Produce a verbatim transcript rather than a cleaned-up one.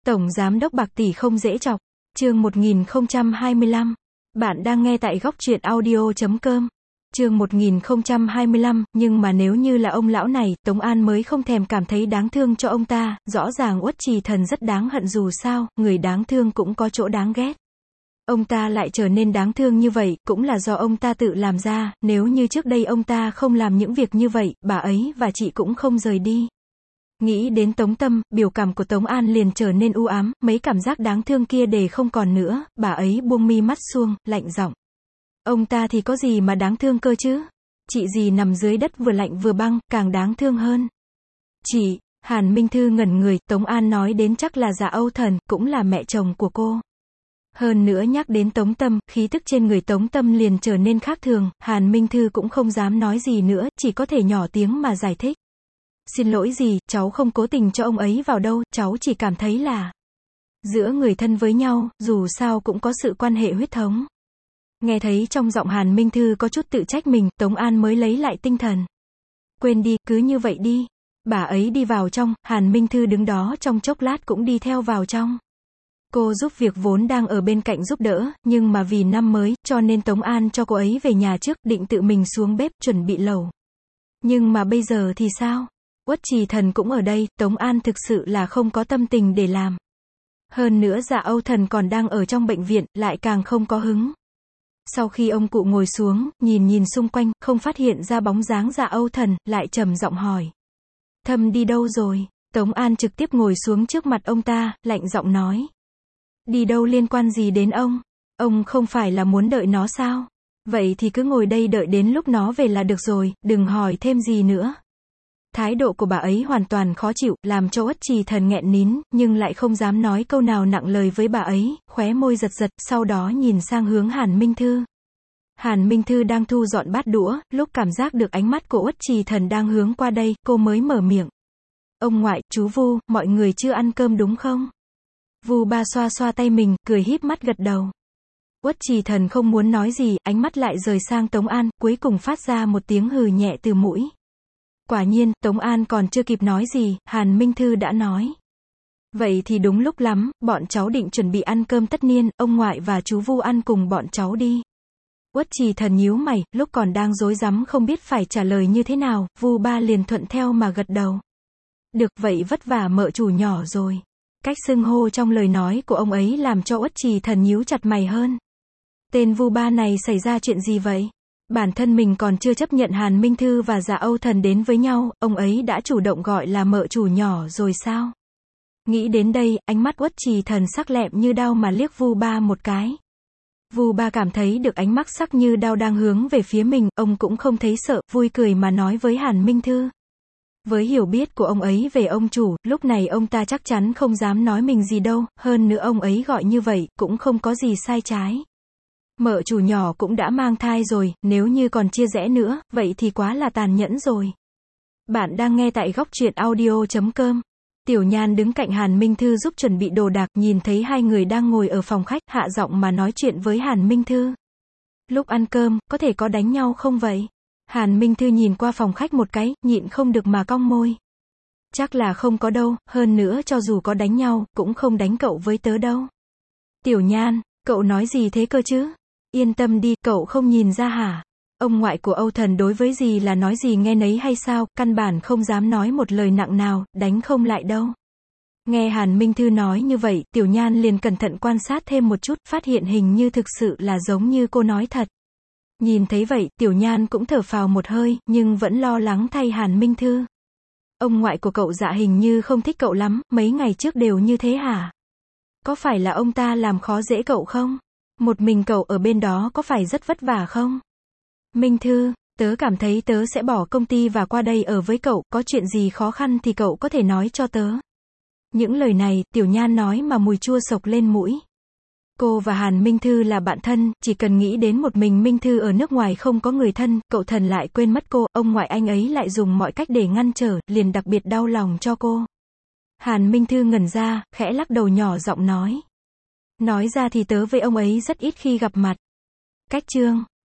Tổng Giám đốc bạc tỷ không dễ chọc. Chương một nghìn không trăm hai mươi lăm. Bạn đang nghe tại góc truyện audio chấm com. Chương một nghìn không trăm hai mươi lăm, nhưng mà nếu như là ông lão này, Tống An mới không thèm cảm thấy đáng thương cho ông ta, rõ ràng Uất Trì Thần rất đáng hận dù sao, người đáng thương cũng có chỗ đáng ghét. Ông ta lại trở nên đáng thương như vậy, cũng là do ông ta tự làm ra, nếu như trước đây ông ta không làm những việc như vậy, bà ấy và chị cũng không rời đi. Nghĩ đến Tống Tâm, biểu cảm của Tống An liền trở nên u ám, mấy cảm giác đáng thương kia để không còn nữa, bà ấy buông mi mắt xuông, lạnh giọng. Ông ta thì có gì mà đáng thương cơ chứ? Chị gì nằm dưới đất vừa lạnh vừa băng, càng đáng thương hơn. Chị, Hàn Minh Thư ngẩn người, Tống An nói đến chắc là Dạ Âu Thần, cũng là mẹ chồng của cô. Hơn nữa nhắc đến Tống Tâm, khí tức trên người Tống Tâm liền trở nên khác thường, Hàn Minh Thư cũng không dám nói gì nữa, chỉ có thể nhỏ tiếng mà giải thích. Xin lỗi gì, cháu không cố tình cho ông ấy vào đâu, cháu chỉ cảm thấy là giữa người thân với nhau, dù sao cũng có sự quan hệ huyết thống. Nghe thấy trong giọng Hàn Minh Thư có chút tự trách mình, Tống An mới lấy lại tinh thần. Quên đi, cứ như vậy đi. Bà ấy đi vào trong, Hàn Minh Thư đứng đó trong chốc lát cũng đi theo vào trong. Cô giúp việc vốn đang ở bên cạnh giúp đỡ, nhưng mà vì năm mới, cho nên Tống An cho cô ấy về nhà trước, định tự mình xuống bếp, chuẩn bị lẩu. Nhưng mà bây giờ thì sao? Uất Trì Thần cũng ở đây, Tống An thực sự là không có tâm tình để làm. Hơn nữa Dạ Âu Thần còn đang ở trong bệnh viện, lại càng không có hứng. Sau khi ông cụ ngồi xuống, nhìn nhìn xung quanh, không phát hiện ra bóng dáng Dạ Âu Thần, lại trầm giọng hỏi. Thâm đi đâu rồi? Tống An trực tiếp ngồi xuống trước mặt ông ta, lạnh giọng nói. Đi đâu liên quan gì đến ông? Ông không phải là muốn đợi nó sao? Vậy thì cứ ngồi đây đợi đến lúc nó về là được rồi, đừng hỏi thêm gì nữa. Thái độ của bà ấy hoàn toàn khó chịu, làm cho Uất Trì Thần nghẹn nín, nhưng lại không dám nói câu nào nặng lời với bà ấy, khóe môi giật giật, sau đó nhìn sang hướng Hàn Minh Thư. Hàn Minh Thư đang thu dọn bát đũa, lúc cảm giác được ánh mắt của Uất Trì Thần đang hướng qua đây, cô mới mở miệng. Ông ngoại, chú Vu, mọi người chưa ăn cơm đúng không? Vu Ba xoa xoa tay mình, cười híp mắt gật đầu. Uất Trì Thần không muốn nói gì, ánh mắt lại rời sang Tống An, cuối cùng phát ra một tiếng hừ nhẹ từ mũi. Quả nhiên, Tống An còn chưa kịp nói gì, Hàn Minh Thư đã nói. Vậy thì đúng lúc lắm, bọn cháu định chuẩn bị ăn cơm tất niên, ông ngoại và chú Vu ăn cùng bọn cháu đi. Uất Trì Thần nhíu mày, lúc còn đang rối rắm không biết phải trả lời như thế nào, Vu Ba liền thuận theo mà gật đầu. Được, vậy vất vả mợ chủ nhỏ rồi. Cách xưng hô trong lời nói của ông ấy làm cho Uất Trì Thần nhíu chặt mày hơn. Tên Vu Ba này xảy ra chuyện gì vậy? Bản thân mình còn chưa chấp nhận Hàn Minh Thư và Dạ Âu Thần đến với nhau, ông ấy đã chủ động gọi là mợ chủ nhỏ rồi sao? Nghĩ đến đây, ánh mắt Uất Trì Thần sắc lẹm như đao mà liếc Vu Ba một cái. Vu Ba cảm thấy được ánh mắt sắc như đao đang hướng về phía mình, ông cũng không thấy sợ, vui cười mà nói với Hàn Minh Thư. Với hiểu biết của ông ấy về ông chủ, lúc này ông ta chắc chắn không dám nói mình gì đâu, hơn nữa ông ấy gọi như vậy, cũng không có gì sai trái. Mợ chủ nhỏ cũng đã mang thai rồi, nếu như còn chia rẽ nữa, vậy thì quá là tàn nhẫn rồi. Bạn đang nghe tại góc truyện audio chấm com. Tiểu Nhan đứng cạnh Hàn Minh Thư giúp chuẩn bị đồ đạc, nhìn thấy hai người đang ngồi ở phòng khách, hạ giọng mà nói chuyện với Hàn Minh Thư. Lúc ăn cơm, có thể có đánh nhau không vậy? Hàn Minh Thư nhìn qua phòng khách một cái, nhịn không được mà cong môi. Chắc là không có đâu, hơn nữa cho dù có đánh nhau, cũng không đánh cậu với tớ đâu. Tiểu Nhan, cậu nói gì thế cơ chứ? Yên tâm đi, cậu không nhìn ra hả? Ông ngoại của Âu Thần đối với gì là nói gì nghe nấy hay sao, căn bản không dám nói một lời nặng nào, đánh không lại đâu. Nghe Hàn Minh Thư nói như vậy, Tiểu Nhan liền cẩn thận quan sát thêm một chút, phát hiện hình như thực sự là giống như cô nói thật. Nhìn thấy vậy, Tiểu Nhan cũng thở phào một hơi, nhưng vẫn lo lắng thay Hàn Minh Thư. Ông ngoại của cậu Dạ hình như không thích cậu lắm, mấy ngày trước đều như thế hả? Có phải là ông ta làm khó dễ cậu không? Một mình cậu ở bên đó có phải rất vất vả không? Minh Thư, tớ cảm thấy tớ sẽ bỏ công ty và qua đây ở với cậu, có chuyện gì khó khăn thì cậu có thể nói cho tớ. Những lời này, Tiểu Nhan nói mà mùi chua sộc lên mũi. Cô và Hàn Minh Thư là bạn thân, chỉ cần nghĩ đến một mình Minh Thư ở nước ngoài không có người thân, cậu Thần lại quên mất cô, ông ngoại anh ấy lại dùng mọi cách để ngăn trở, liền đặc biệt đau lòng cho cô. Hàn Minh Thư ngẩn ra, khẽ lắc đầu nhỏ giọng nói. Nói ra thì tớ với ông ấy rất ít khi gặp mặt. Cách chương